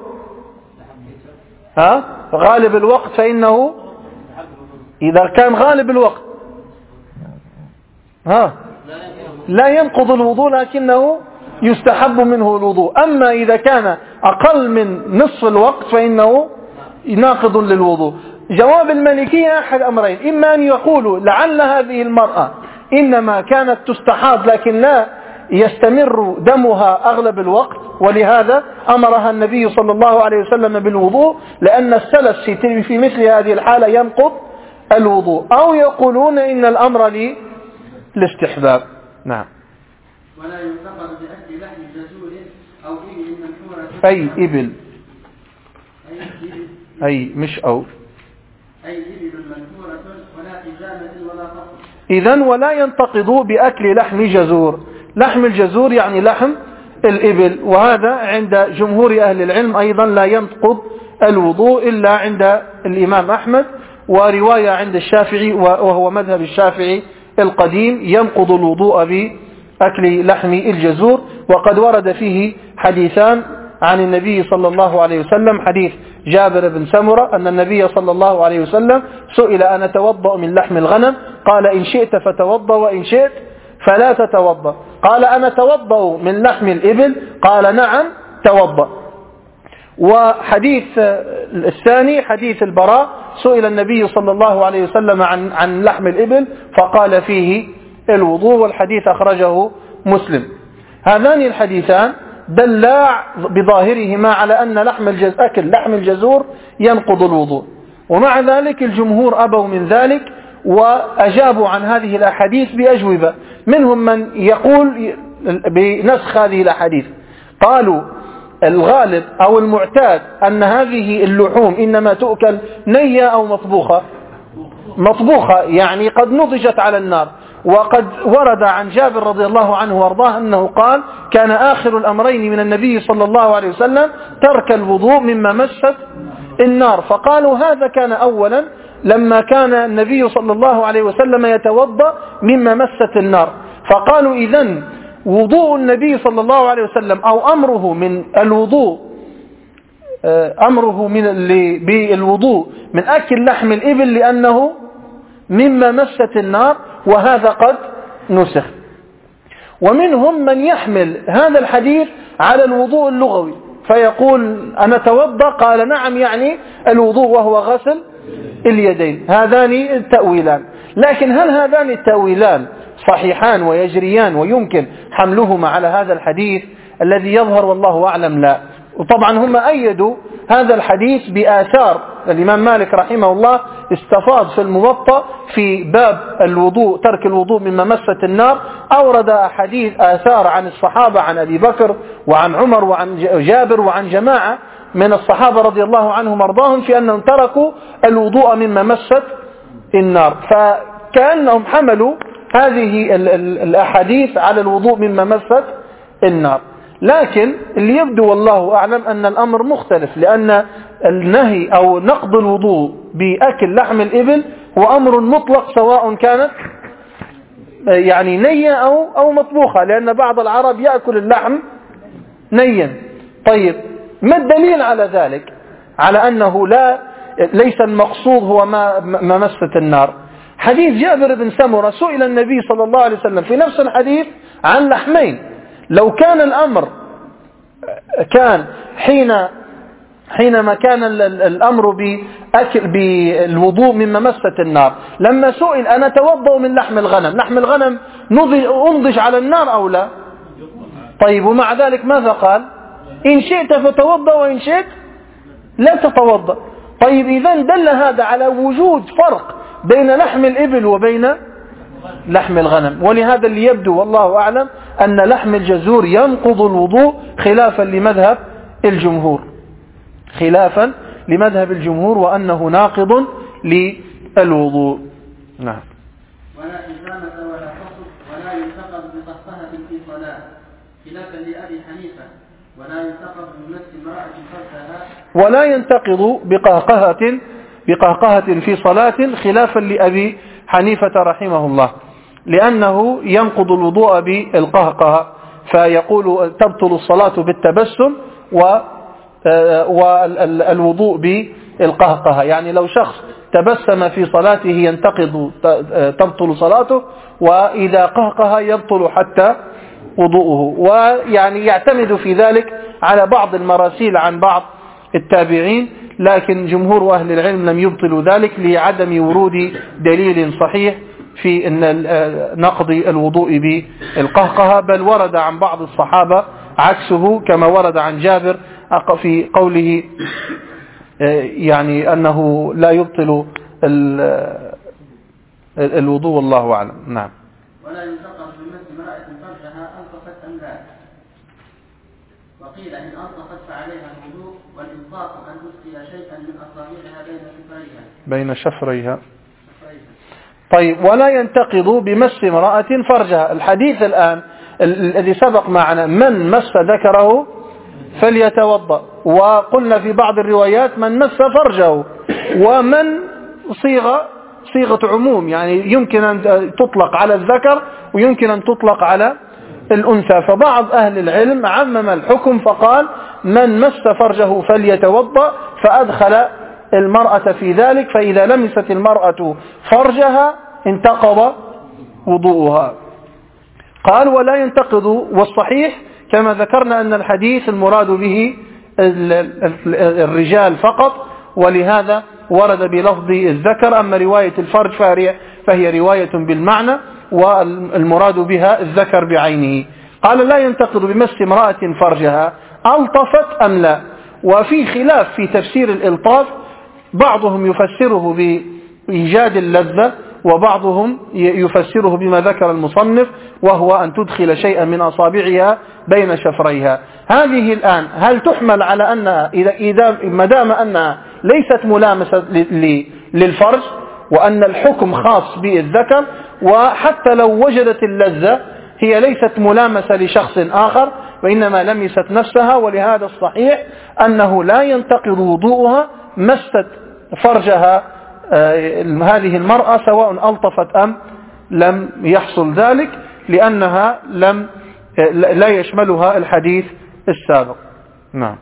ها غالب الوقت فإنه إذا كان غالب الوقت ها لا ينقض الوضوء لكنه يستحب منه الوضوء. أما إذا كان أقل من نصف الوقت فإنه ناقض للوضوء. جواب المالكية أحد أمرين: إما أن يقولوا لعل هذه المرأة إنما كانت تستحاض لكن لا يستمر دمها أغلب الوقت، ولهذا أمرها النبي صلى الله عليه وسلم بالوضوء، لأن السلس في مثل هذه الحالة ينقض الوضوء. أو يقولون إن الأمر للاستحباب. نعم. ولا ينتقد بأكل لحم جزور أو إبل منحورة. أي إبل أي مش أو أي إبل منحورة ولا حجامة ولا فصل. إذن ولا ينتقد بأكل لحم جزور. لحم الجزور يعني لحم الإبل، وهذا عند جمهور أهل العلم أيضا لا ينقض الوضوء إلا عند الإمام أحمد، ورواية عند الشافعي وهو مذهب الشافعي القديم ينقض الوضوء بأكل لحم الجزور. وقد ورد فيه حديثان عن النبي صلى الله عليه وسلم: حديث جابر بن سمرة أن النبي صلى الله عليه وسلم سئل: أنا أتوضأ من لحم الغنم؟ قال: إن شئت فتوضأ وإن شئت فلا تتوضأ. قال: أنا أتوضأ من لحم الإبل؟ قال: نعم توضأ. وحديث الثاني حديث البراء سئل النبي صلى الله عليه وسلم عن عن لحم الإبل فقال فيه الوضوء، والحديث أخرجه مسلم. هذان الحديثان دلا بظاهرهما على أن لحم الجز... أكل لحم الجزور ينقض الوضوء، ومع ذلك الجمهور أبوا من ذلك وأجابوا عن هذه الأحاديث بأجوبة. منهم من يقول بنسخ هذه الأحاديث، قالوا الغالب أو المعتاد أن هذه اللحوم إنما تؤكل نية أو مطبوخة. مطبوخة يعني قد نضجت على النار. وقد ورد عن جابر رضي الله عنه وارضاه أنه قال: كان آخر الأمرين من النبي صلى الله عليه وسلم ترك الوضوء مما مست النار. فقالوا هذا كان أولا لما كان النبي صلى الله عليه وسلم يتوضأ مما مست النار. فقالوا إذن وضوء النبي صلى الله عليه وسلم أو أمره من الوضوء أمره من بالوضوء من أكل لحم الإبل لأنه مما مست النار، وهذا قد نسخ. ومنهم من يحمل هذا الحديث على الوضوء اللغوي فيقول: أنا توضأ، قال نعم يعني الوضوء وهو غسل اليدين. هذان التأويلان. لكن هل هذان التأويلان صحيحان ويجريان ويمكن حملهما على هذا الحديث؟ الذي يظهر والله أعلم لا. وطبعا هم أيدوا هذا الحديث بآثار. الإمام مالك رحمه الله استفاض في الموطأ في باب الوضوء ترك الوضوء مما مست النار، أورد حديث آثار عن الصحابة، عن أبي بكر وعن عمر وعن جابر وعن جماعة من الصحابة رضي الله عنهم وارضاهم في أنهم تركوا الوضوء مما مست النار. فكأنهم حملوا هذه الأحاديث على الوضوء مما مست النار. لكن اللي يبدو والله أعلم أن الأمر مختلف، لأن النهي أو نقض الوضوء بأكل لحم الإبل هو أمر مطلق سواء كانت يعني نية أو, أو مطبوخة، لأن بعض العرب يأكل اللحم نيا. طيب ما الدليل على ذلك؟ على أنه لا ليس المقصود هو ما ممسة النار. حديث جابر بن سمرة سئل النبي صلى الله عليه وسلم في نفس الحديث عن لحمين، لو كان الأمر كان حين حينما كان الأمر بأكل بالوضوء من ممسة النار، لما سئل أنا توضأ من لحم الغنم، لحم الغنم أنضج على النار أو لا؟ طيب ومع ذلك ماذا قال؟ إن شئت فتوضأ وإن شئت لا تتوضأ. طيب إذن دل هذا على وجود فرق بين لحم الإبل وبين لحم الغنم، ولهذا اللي يبدو والله أعلم أن لحم الجزور ينقض الوضوء خلافا لمذهب الجمهور، خلافا لمذهب الجمهور وأنه ناقض للوضوء. نعم. ولا إزامة ولا قصد ولا ينتقض بقهقهة في صلاة خلافا لأبي حنيفة، ولا ينتقض بمس امرأة فرجها ولا ينتقض بقهقهة بقهقهة في صلاة خلافا لأبي حنيفة رحمه الله، لأنه ينقض الوضوء بالقهقهة، فيقول تبطل الصلاة بالتبسم و والوضوء بالقهقهة. يعني لو شخص تبسم في صلاته ينتقض تبطل صلاته، وإذا قهقه يبطل حتى وضوءه. ويعني يعتمد في ذلك على بعض المراسيل عن بعض التابعين، لكن جمهور أهل العلم لم يبطلوا ذلك لعدم ورود دليل صحيح في أن نقض الوضوء بالقهقهة، بل ورد عن بعض الصحابة عكسه كما ورد عن جابر في قوله يعني أنه لا يبطل الوضوء والله أعلم. نعم. ولا ينتقض بمس امرأة فرجها ألطفت أم لا، وقيل إن ألطفت فعليها الوضوء، والإنصاف أن تدخل شيئا من أصابعها بين شفريها بين شفريها. طيب ولا ينتقض بمس امرأة فرجها. الحديث الآن الذي سبق معنا من مس ذكره فليتوضأ، وقلنا في بعض الروايات من مس فرجه، ومن صيغة صيغة عموم، يعني يمكن أن تطلق على الذكر ويمكن أن تطلق على الأنثى. فبعض أهل العلم عمم الحكم فقال من مس فرجه فليتوضأ، فأدخل المرأة في ذلك، فإذا لمست المرأة فرجها انتقض وضوءها. قال ولا ينتقض، والصحيح كما ذكرنا أن الحديث المراد به الرجال فقط، ولهذا ورد بلفظ الذكر، أما رواية الفرج فهي رواية بالمعنى والمراد بها الذكر بعينه. قال لا ينتقض بمس امرأة فرجها ألطفت أم لا، وفي خلاف في تفسير الإلطاف، بعضهم يفسره بإيجاد اللذة وبعضهم يفسره بما ذكر المصنف وهو أن تدخل شيئا من أصابعها بين شفريها. هذه الآن هل تحمل على أنها إذا, إذا ما دام أنها ليست ملامسة للفرج وأن الحكم خاص بالذكر، وحتى لو وجدت اللذة هي ليست ملامسة لشخص آخر وإنما لمست نفسها، ولهذا الصحيح أنه لا ينتقض وضوءها مست فرجها هذه المرأة سواء ألطفت أم لم يحصل ذلك، لأنها لم لا يشملها الحديث السابق. نعم.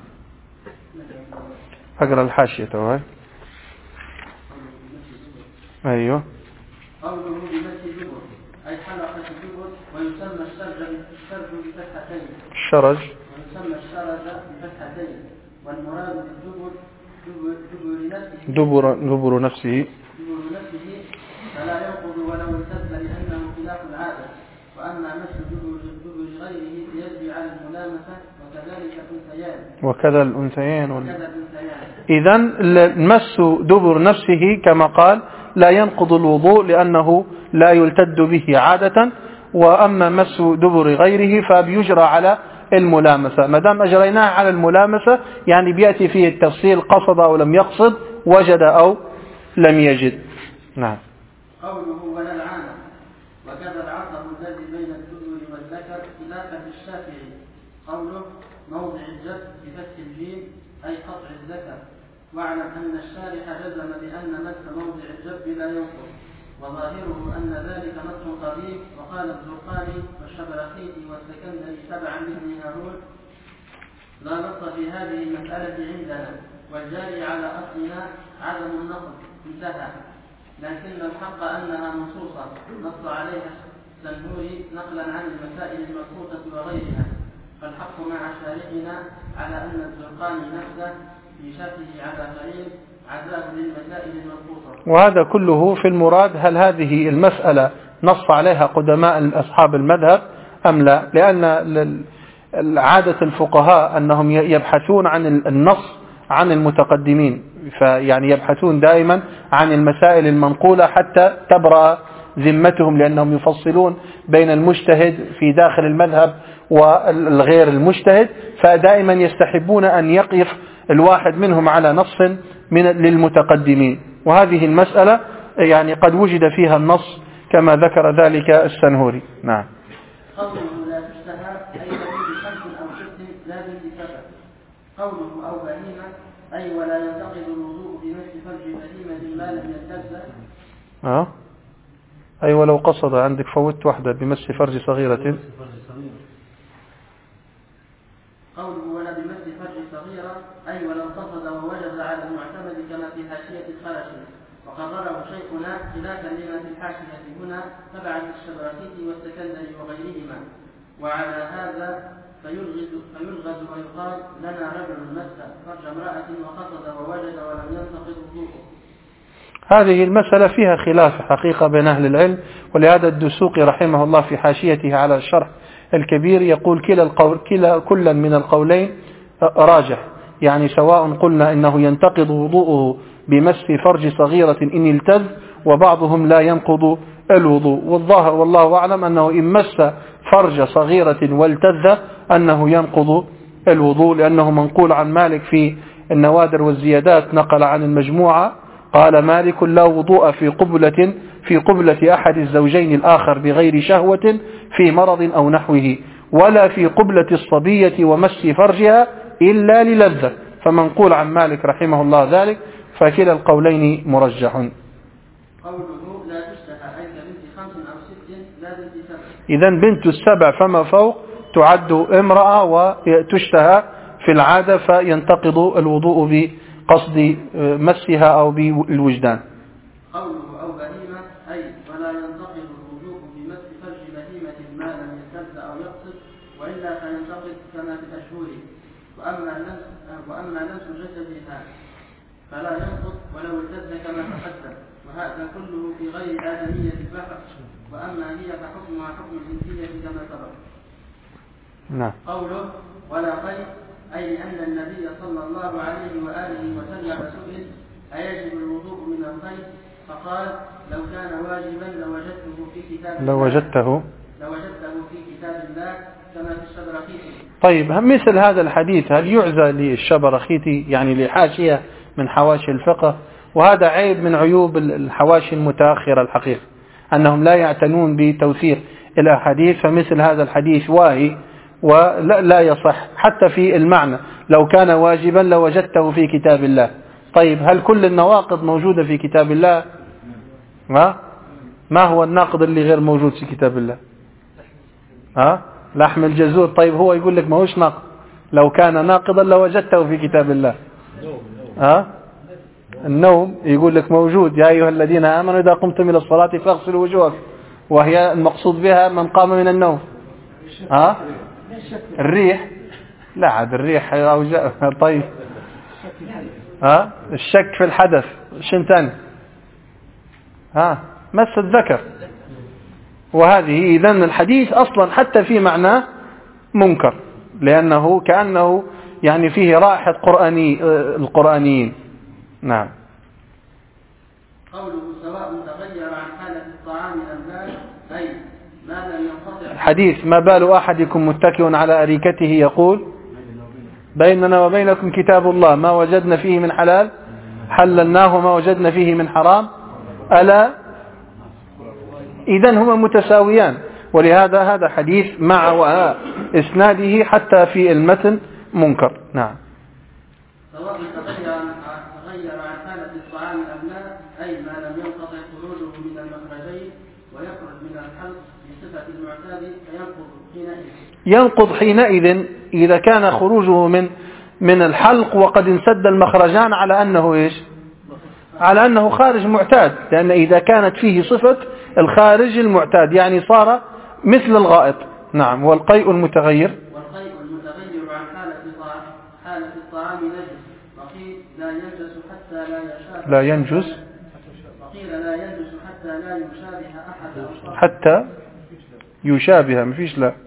أقرأ الحاشية توهي. أيوه. قوله بمس الدبر أي حلقة الدبر، ويسمى الشرج بفتحتين الشرج ويسمى الشرج بفتحتين، والمراد بالدبر دبر دبر نفسه دبر نفسه فلا ينقض ولو امتثل لأنه خلاف العادة، وأما مس دبر غيره يجري على الملامسة، وكذلك الأنثيان وكذا الأنثيان وال... إذن مس دبر نفسه كما قال لا ينقض الوضوء لأنه لا يلتد به عادة، وأما مس دبر غيره فبيجرى على الملامسة. ما دام أجريناها على الملامسة يعني بيأتي فيه التفصيل قصد أو لم يقصد، وجد أو لم يجد. نعم. قوله ولا العانة وكذا العصب الذي بين الدبر والذكر خلافا للشافعي، قوله موضع الجد بفتح الجيم أي قطع الذكر. واعلم أن الشارح جزم بأن مس موضع الجب لا ينقض، وظاهره أن ذلك نص قريب. وقال الزرقاني والشبرخيتي والسكندري تبعا لابن هارون لا نص في هذه المسألة عندنا، والجاري على أصلنا عدم النقض انتهى. لكن الحق أنها منصوصة نص عليها السنهوري نقلا عن المسائل المبسوطة وغيرها، فالحق مع شارحنا على أن الزرقاني نفسه في شرحه على خليل عزاه للمسائل المبسوطة. وهذا كله في المراد هل هذه المسألة نص عليها قدماء أصحاب المذهب أم لا؟ لأن عادة الفقهاء أنهم يبحثون عن النص عن المتقدمين، فيعني يبحثون دائما عن المسائل المنقولة حتى تبرأ ذمتهم، لأنهم يفصلون بين المجتهد في داخل المذهب والغير المجتهد، فدائما يستحبون أن يقف الواحد منهم على نص من للمتقدمين. وهذه المسألة يعني قد وجد فيها النص كما ذكر ذلك السنهوري. نعم. قوله لا تشتهى أي تجد خمس أو ست لا بسبب. قوله أو بهيمة أي ولا ينتقد الوضوء بمس فرج بهيمة ما لم يلتز. اه أي ولو قصد، عندك فوت واحدة بمس فرج صغيرة. قوله ولا بمس فرج صغيرة أي ولو قصد ووجد على المعتمد كما في حاشية الخرشي، وقرره شيخنا خلافا لما في الحاشية هنا تبعا للشبرخيتي والسكندري وغيرهما. وعلى هذا فيلغز, فيلغز ويقال لنا رجل مس فرج امرأة وقصد ووجد ولم ينتقض وضوءه. هذه المسألة فيها خلاف حقيقة بين أهل العلم، ولهذا الدسوقي رحمه الله في حاشيته على الشرح الكبير يقول كلا القول كلا كلا من القولين راجح، يعني سواء قلنا إنه ينتقض وضوءه بمس فرج صغيرة إن التز، وبعضهم لا ينقض الوضوء. والظاهر والله أعلم أنه إن مس فرج صغيرة والتز أنه ينقض الوضوء، لأنه منقول عن مالك في النوادر والزيادات نقل عن المجموعة قال مالك لا وضوء في قبلة في قبلة أحد الزوجين الآخر بغير شهوة في مرض أو نحوه، ولا في قبلة الصبية ومس فرجها إلا للذة. فمنقول عن مالك رحمه الله ذلك، فكلا القولين مرجح. قوله لا تشتهى أي بنت خمس أو ست لا بنت سبع. إذن بنت السبع فما فوق تعد امرأة وتشتهى في العادة، فينتقض الوضوء بقصد مسها أو بالوجدان. قوله أو بهيمة أي ولا ينتقض الوضوء بمس فرج بهيمة ما لم يلتز أو يقصد، وإلا فينتقض كما في الأشهر. وأما لمس وأما لمس جسدها فلا ينقض ولو التز كما تقدم، وهذا كله في غير آدمية البحر. وأما هي فحكمها حكم الجنسية كما سبق. نعم. قوله ولا قيد أي لأن النبي صلى الله عليه وآله وسلم سئل أيجب الوضوء من القيد فقال لو كان واجبا لوجدته في كتاب الله لوجدته لوجدته في كتاب الله كما في الشبرخيتي. طيب مثل هذا الحديث هل يعزى للشبرخيتي يعني لحاشية من حواشي الفقه؟ وهذا عيب من عيوب الحواشي المتأخرة الحقيقة، أنهم لا يعتنون بتوثيق الأحاديث، فمثل هذا الحديث واهي ولا لا يصح حتى في المعنى. لو كان واجبا لوجدته في كتاب الله. طيب هل كل النواقض موجودة في كتاب الله؟ ما ما هو الناقض اللي غير موجود في كتاب الله؟ ها لحم الجزور. طيب هو يقول لك ما هوش ناقض، لو كان ناقضا لوجدته في كتاب الله. ها النوم يقول لك موجود، يا أيها الذين آمنوا إذا قمتم إلى الصلاة فاغسلوا وجوهكم، وهي المقصود بها من قام من النوم. ها الريح لا عاد الريح أو جاء. طيب ها الشك في الحدث شن ثاني؟ ها مس الذكر. وهذه إذن الحديث أصلا حتى في معناه منكر، لأنه كأنه يعني فيه رائحة قرآني القرآنيين. نعم. قوله سواء تغير عن حالة الطعام أم لا أي ما لم ينقطع. الحديث ما بال أحدكم متكئ على أريكته يقول بيننا وبينكم كتاب الله ما وجدنا فيه من حلال حللناه وما وجدنا فيه من حرام ألا. إذن هما متساويان. ولهذا هذا حديث مع وآ إسناده حتى في المتن منكر. نعم. سواء تغير عن حالة الطعام أم لا، أي ما لم ينقطع خروجه من المخرجين ويخرج من الحلق بصفة المعتاد فينقض حينئذ. ينقض حينئذ إذا كان خروجه من من الحلق وقد انسد المخرجان على أنه إيش؟ على أنه خارج معتاد، لأن إذا كانت فيه صفة الخارج المعتاد يعني صار مثل الغائط. نعم. والقيء المتغير والقيء المتغير عن حالة حالة الطعام نجس، وقيل لا ينجس حتى لا يشابه لا ينجس وقيل لا ينجس حتى لا يشابه أحد أوصافه حتى يشابه ما فيش لا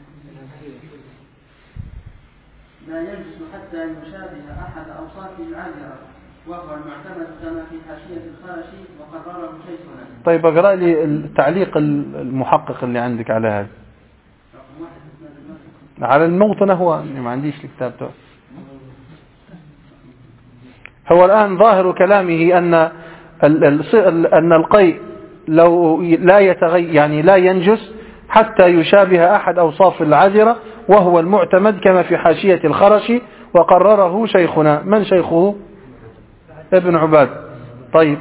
لا ينجس حتى يشابه أحد أوصاف العذرة، وهو المعتمد كما في حاشية الخرشي وقرره شيخنا. طيب اقرأ لي التعليق المحقق اللي عندك على هذا على الموطن. هو ما عنديش الكتاب ده. هو الآن ظاهر كلامه أن أن القيء لو لا يتغير يعني لا ينجس حتى يشابه أحد أوصاف العذرة، وهو المعتمد كما في حاشية الخرشي وقرره شيخنا. من شيخه؟ ابن عباد. طيب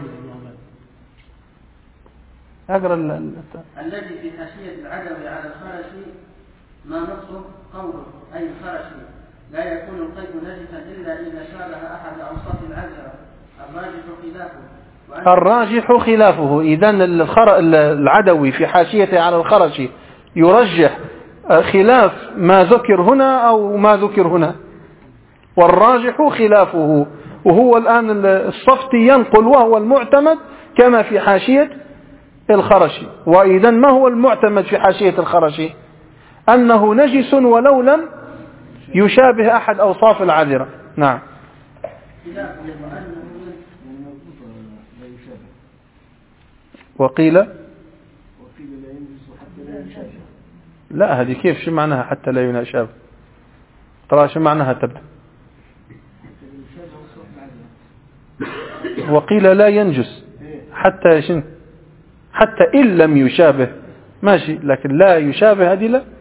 أقرأ الذي في حاشية العدوي على الخرشي ما نصه قوله أي الخرشي لا يكون القيء نجسا إلا إذا شابه أحد أوصاف العذرة، الراجح خلافه. الراجح خلافه. إذن العدوي في حاشيته على الخرشي يرجح خلاف ما ذكر هنا أو ما ذكر هنا، والراجح خلافه. وهو الآن الصفتي ينقل وهو المعتمد كما في حاشية الخرشي. وإذا ما هو المعتمد في حاشية الخرشي؟ أنه نجس ولو لم يشابه أحد أوصاف العذرة. نعم. وقيل لا، هذه كيف شو معناها حتى لا يناشاب؟ ترى شو معناها تبدأ. وقيل لا ينجس حتى يشن حتى إن لم يشابه ماشي، لكن لا يشابه هذه لا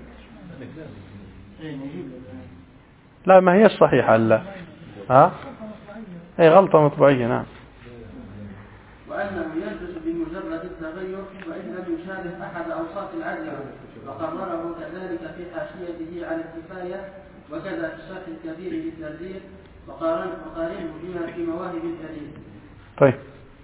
لا ما هي الصحيحة. لا ها هي غلطة مطبعية. نعم. وأنه ينجس بمجرد التغير وإن لم يشابه أحد أوصاف العذرة، وقرره كذلك في حاشيته على الكفاية وكذا في الشرح الكبير للترديد، وقارنه بما في مواهب الجليل. طيب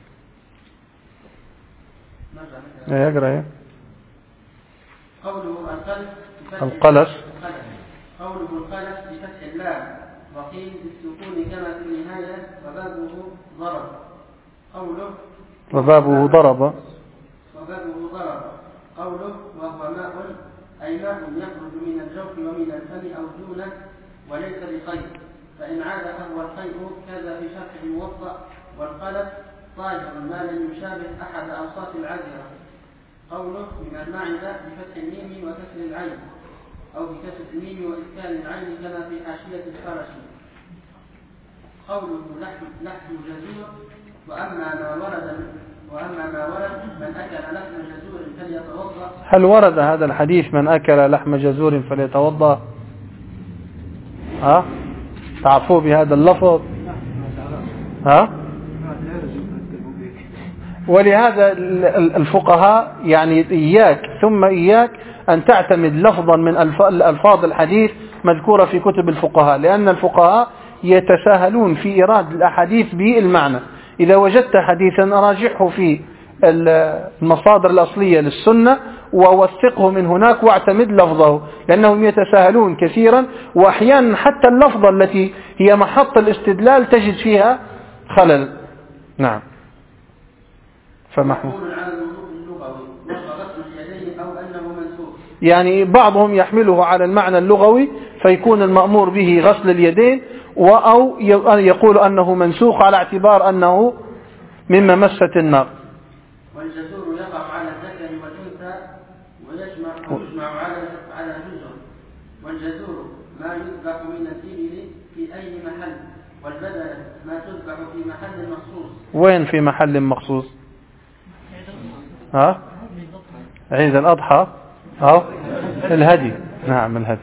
ايه اقرا ايه قوله القلس القلس قوله القلس بفتح اللام، وقيل بالسكون كما في النهاية، وبابه ضرب. قوله وبابه ضرب وبابه ضرب قوله وهو ماء أي ماء يخرج من الجوف ومن الفم أو دونه وليس بقيء، فإن عاد فهو القيء كذا في شرح الموطأ. والقلس طاهر ما لم يشابه أحد أوصاف العذرة. قوله من المعدة بفتح الميم وكسر العين أو بكسر الميم وإسكان العين كما في حاشية الفرشي. قوله لحم لحم جزور. وأما ما ورد وأما ما ورد من أكل لحم جزور فليتوضأ. هل ورد هذا الحديث من أكل لحم جزور فليتوضأ؟ ها تعرفوا بهذا اللفظ؟ ها ولهذا الفقهاء يعني إياك ثم إياك أن تعتمد لفظا من الألفاظ الحديث مذكورة في كتب الفقهاء، لأن الفقهاء يتساهلون في إيراد الأحاديث بالمعنى. إذا وجدت حديثا راجحه في المصادر الأصلية للسنة ووثقه من هناك واعتمد لفظه، لأنهم يتساهلون كثيرا، وأحيانا حتى اللفظة التي هي محط الاستدلال تجد فيها خلل. نعم. فمحمود يعني بعضهم يحمله على المعنى اللغوي فيكون المأمور به غسل اليدين، أو يقول أنه منسوخ على اعتبار أنه مما مست النار. والجزور يقع على الذكر والأنثى ويجمع ويجمع على على جزر. والجزور ما يذبح من الإبل في أي محل، والبدنة ما تذبح في محل مخصوص. وين في محل مخصوص؟ ها عيد الأضحى أو الهدي. نعم الهدي.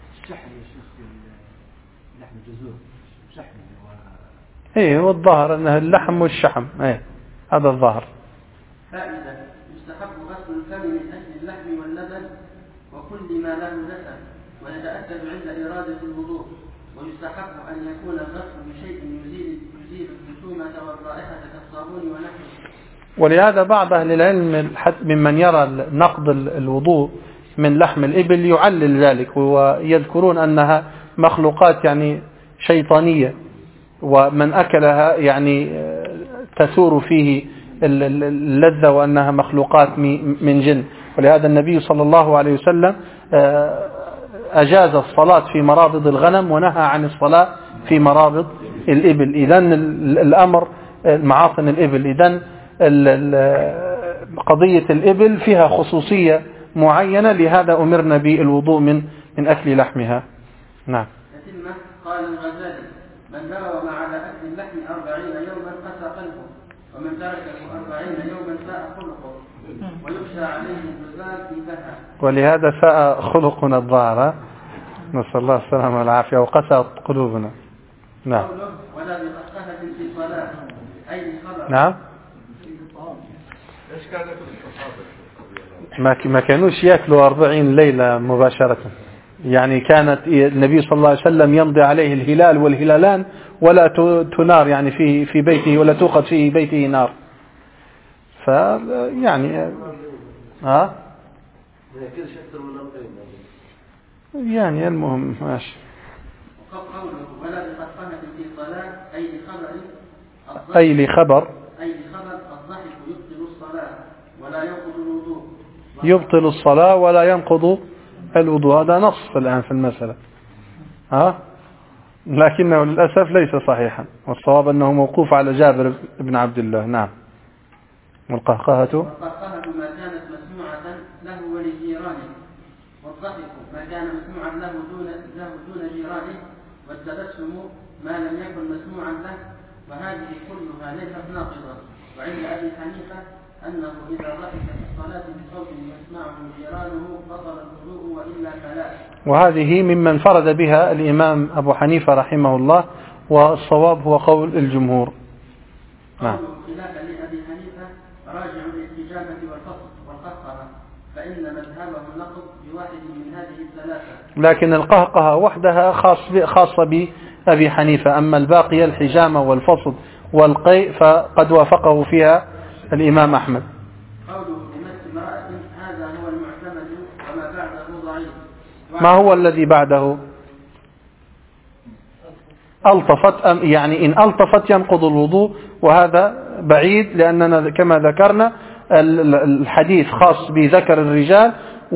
ايه هو الظاهر انها اللحم والشحم، ايه هذا الظاهر. فائدة: يستحب غسل الفم من اجل اللحم واللبن وكل ما له دسم، ويتأكد عند إرادة الوضوء، ويستحب ان يكون الغسل بشيء يزيل يزيل الجسومة والرائحة كالصابون ونحوه. ولهذا بعض اهل العلم ممن يرى نقض الوضوء من لحم الإبل يعلل ذلك، ويذكرون انها مخلوقات يعني شيطانية، ومن أكلها يعني تثور فيه اللذة وأنها مخلوقات من جن. ولهذا النبي صلى الله عليه وسلم أجاز الصلاة في مرابض الغنم ونهى عن الصلاة في مرابض الإبل. إذن الأمر معاصن الإبل، إذن قضية الإبل فيها خصوصية معينة، لهذا أمرنا بالوضوء من من أكل لحمها. نعم. قال الغزالي: من داوم على أكل اللحم أربعين يوما قسى قلبه، ومن تركه أربعين يوما ساء خلقه، ويخشى عليه الجزام في بها. ولهذا ساء خلقنا الظاهر، نسأل الله السلامة والعافية، وقسى قلوبنا. نعم. ولا بقسة في صلاة أي خبر. نعم. ما ما كانوش يأكلوا أربعين ليلة مباشرة، يعني كانت النبي صلى الله عليه وسلم يمضي عليه الهلال والهلالان ولا تنار يعني في في بيته، ولا توقد في بيته نار. ف يعني ها يعني المهم ماشي. قوله ولا بقسمة في صلاة أي لخبر أي لخبر أي لخبر الضحك يبطل الصلاة ولا ينقض الوضوء. يبطل الصلاة ولا ينقض الوضوء، هذا نص الآن في المسألة، ها لكنه للأسف ليس صحيحا، والصواب أنه موقوف على جابر بن عبد الله. نعم. والقهقهة والقهقهة ما كانت مسموعة له ولجيرانه، والضحك ما كان مسموعا له دون له دون جيرانه، والتبسم ما لم يكن مسموعا له، وهذه كلها ليست ناقضة. وعند أبي حنيفة أنه إذا ضحك في الصلاة بصوت يسمعه جيرانه بطل الوضوء وإلا فلا. وهذه ممن فرد بها الإمام أبو حنيفة رحمه الله، والصواب هو قول الجمهور. نعم. خلافا لأبي حنيفة راجع للاستجابة والفصل والقهقهة، فإن مذهبه نقض بواحد من هذه الثلاثة. لكن القهقهة وحدها خاص خاصة بأبي حنيفة، أما الباقية الحجامة والفصل والقيء فقد وافقه فيها الإمام أحمد. قوله بمس امرأة هذا هو المعتمد، وما بعده ضعيف. ما هو الذي بعده؟ ألطفت، أم يعني إن ألطفت ينقض الوضوء، وهذا بعيد، لأننا كما ذكرنا الحديث خاص بذكر الرجال،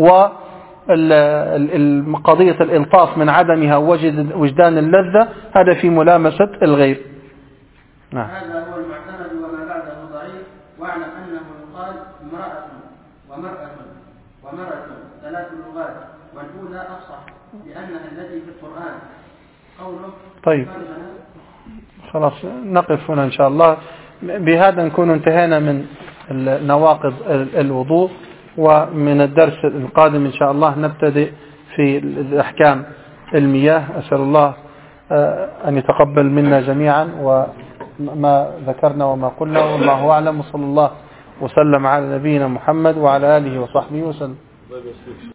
وقضية الإلطاف من عدمها وجد وجدان اللذة هذا في ملامسة الغير. نعم. هذا هو المعتمد وما بعده ضعيف. واعلم أنه يقال امرأة ومرأة ومرأة ثلاث لغات، والأولى أفصح لأنها التي في القرآن. قوله طيب خلاص نقف هنا إن شاء الله. بهذا نكون انتهينا من نواقض الوضوء، ومن الدرس القادم إن شاء الله نبتدئ في الأحكام المياه. أسأل الله أن يتقبل منا جميعا وما ذكرنا وما قلنا، والله أعلم، وصلى الله وسلم على نبينا محمد وعلى آله وصحبه وسلم.